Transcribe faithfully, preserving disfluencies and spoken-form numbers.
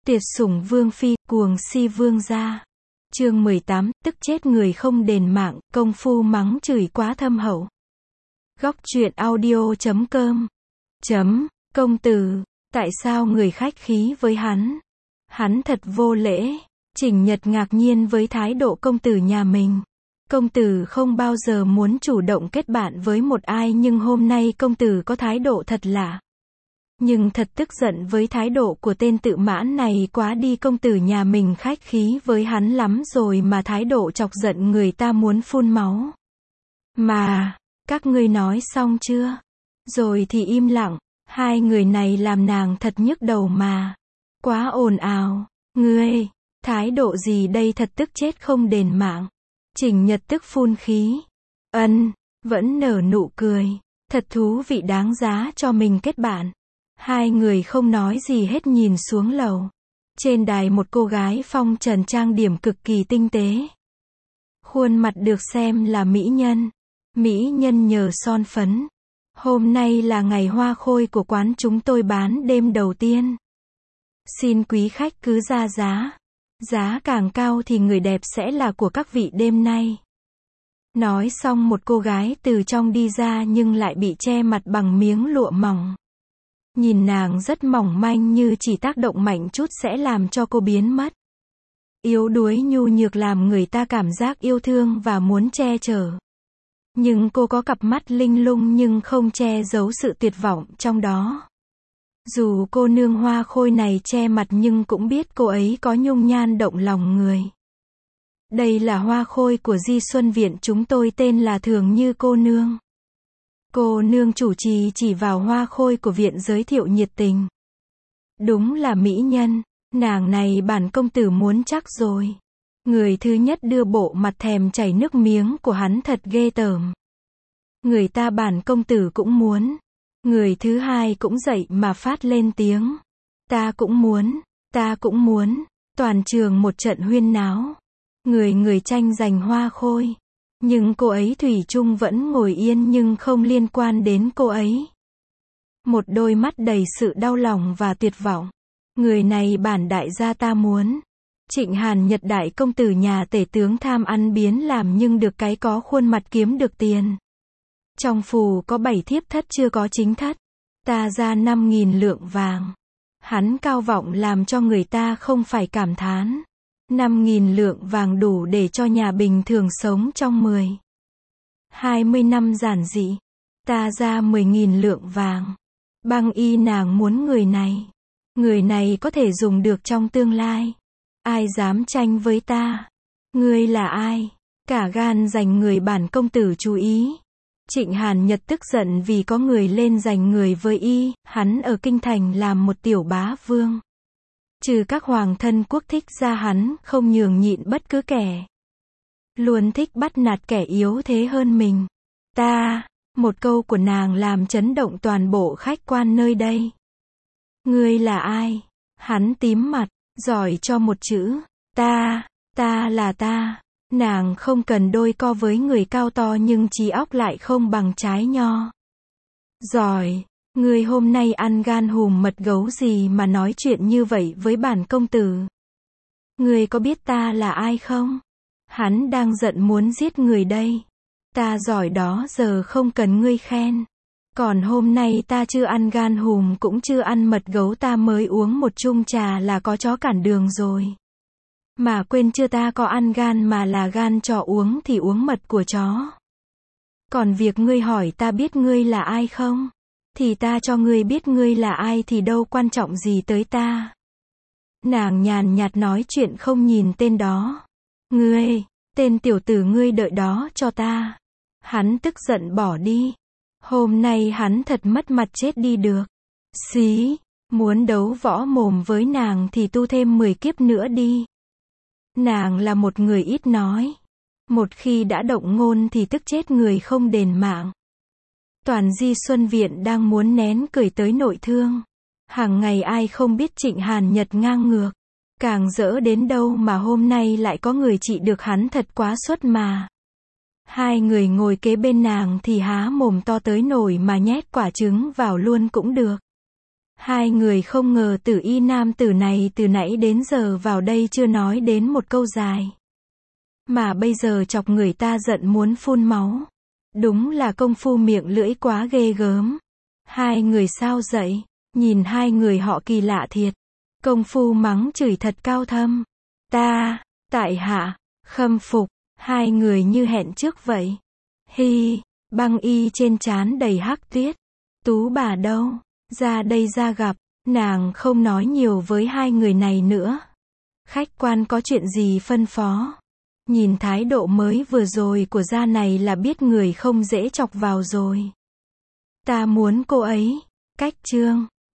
Tuyệt sủng vương phi, cuồng si vương gia. Chương mười tám, tức chết người không đền mạng, công phu mắng chửi quá thâm hậu. Góc truyện audio chấm com. Chấm, công tử, tại sao người khách khí với hắn? Hắn thật vô lễ. Trình Nhật ngạc nhiên với thái độ công tử nhà mình. Công tử không bao giờ muốn chủ động kết bạn với một ai, nhưng hôm nay công tử có thái độ thật lạ. Nhưng thật tức giận với thái độ của tên tự mãn này quá đi, công tử nhà mình khách khí với hắn lắm rồi mà thái độ chọc giận người ta muốn phun máu. Mà, các ngươi nói xong chưa? Rồi thì im lặng, hai người này làm nàng thật nhức đầu mà. Quá ồn ào, ngươi, thái độ gì đây, thật tức chết không đền mạng. Trình Nhật tức phun khí. Ân, vẫn nở nụ cười. Thật thú vị, đáng giá cho mình kết bạn. Hai người không nói gì hết nhìn xuống lầu. Trên đài một cô gái phong trần trang điểm cực kỳ tinh tế. Khuôn mặt được xem là mỹ nhân. Mỹ nhân nhờ son phấn. Hôm nay là ngày hoa khôi của quán chúng tôi bán đêm đầu tiên. Xin quý khách cứ ra giá. Giá càng cao thì người đẹp sẽ là của các vị đêm nay. Nói xong một cô gái từ trong đi ra nhưng lại bị che mặt bằng miếng lụa mỏng. Nhìn nàng rất mỏng manh, như chỉ tác động mạnh chút sẽ làm cho cô biến mất. Yếu đuối nhu nhược làm người ta cảm giác yêu thương và muốn che chở. Nhưng cô có cặp mắt linh lung nhưng không che giấu sự tuyệt vọng trong đó. Dù cô nương hoa khôi này che mặt nhưng cũng biết cô ấy có nhung nhan động lòng người. Đây là hoa khôi của Di Xuân Viện chúng tôi, tên là Thường Như cô nương. Cô nương chủ trì chỉ vào hoa khôi của viện giới thiệu nhiệt tình. Đúng là mỹ nhân, nàng này bản công tử muốn chắc rồi. Người thứ nhất đưa bộ mặt thèm chảy nước miếng của hắn thật ghê tởm. Người ta bản công tử cũng muốn. Người thứ hai cũng dậy mà phát lên tiếng. Ta cũng muốn, ta cũng muốn. Toàn trường một trận huyên náo. Người người tranh giành hoa khôi. Nhưng cô ấy thủy chung vẫn ngồi yên nhưng không liên quan đến cô ấy. Một đôi mắt đầy sự đau lòng và tuyệt vọng. Người này bản đại gia ta muốn. Trịnh Hàn Nhật đại công tử nhà tể tướng tham ăn biến làm nhưng được cái có khuôn mặt kiếm được tiền. Trong phù có bảy thiếp thất chưa có chính thất. Ta ra năm nghìn lượng vàng. Hắn cao vọng làm cho người ta không phải cảm thán. Năm nghìn lượng vàng đủ để cho nhà bình thường sống trong mười, hai mươi năm giản dị. Ta ra mười nghìn lượng vàng. Băng y nàng muốn người này. Người này có thể dùng được trong tương lai. Ai dám tranh với ta? Ngươi là ai? Cả gan giành người bản công tử chú ý. Trịnh Hàn Nhật tức giận vì có người lên giành người với y. Hắn ở kinh thành làm một tiểu bá vương. Trừ các hoàng thân quốc thích ra, hắn không nhường nhịn bất cứ kẻ. Luôn thích bắt nạt kẻ yếu thế hơn mình. Ta, một câu của nàng làm chấn động toàn bộ khách quan nơi đây. Ngươi là ai? Hắn tím mặt, giỏi cho một chữ. Ta, ta là ta. Nàng không cần đôi co với người cao to nhưng trí óc lại không bằng trái nho. Giỏi. Ngươi hôm nay ăn gan hùm mật gấu gì mà nói chuyện như vậy với bản công tử? Ngươi có biết ta là ai không? Hắn đang giận muốn giết người đây. Ta giỏi đó giờ không cần ngươi khen. Còn hôm nay ta chưa ăn gan hùm cũng chưa ăn mật gấu, ta mới uống một chung trà là có chó cản đường rồi. Mà quên chưa, ta có ăn gan mà là gan chó uống thì uống mật của chó. Còn việc ngươi hỏi ta biết ngươi là ai không? Thì ta cho ngươi biết ngươi là ai thì đâu quan trọng gì tới ta. Nàng nhàn nhạt nói chuyện không nhìn tên đó. Ngươi, tên tiểu tử, ngươi đợi đó cho ta. Hắn tức giận bỏ đi. Hôm nay hắn thật mất mặt chết đi được. Xí, muốn đấu võ mồm với nàng thì tu thêm mười kiếp nữa đi. Nàng là một người ít nói. Một khi đã động ngôn thì tức chết người không đền mạng. Toàn Di Xuân Viện đang muốn nén cười tới nội thương. Hàng ngày ai không biết Trịnh Hàn Nhật ngang ngược. Càng dỡ đến đâu mà hôm nay lại có người trị được hắn, thật quá xuất mà. Hai người ngồi kế bên nàng thì há mồm to tới nổi mà nhét quả trứng vào luôn cũng được. Hai người không ngờ Tử Y nam tử này từ nãy đến giờ vào đây chưa nói đến một câu dài. Mà bây giờ chọc người ta giận muốn phun máu. Đúng là công phu miệng lưỡi quá ghê gớm. Hai người sao dậy? Nhìn hai người họ kỳ lạ thiệt. Công phu mắng chửi thật cao thâm. Ta, tại hạ, khâm phục, hai người như hẹn trước vậy. Hi, băng y trên trán đầy hắc tuyết. Tú bà đâu? Ra đây ra gặp. Nàng không nói nhiều với hai người này nữa. Khách quan có chuyện gì phân phó? Nhìn thái độ mới vừa rồi của gia này là biết người không dễ chọc vào rồi. Ta muốn cô ấy. Cách trương.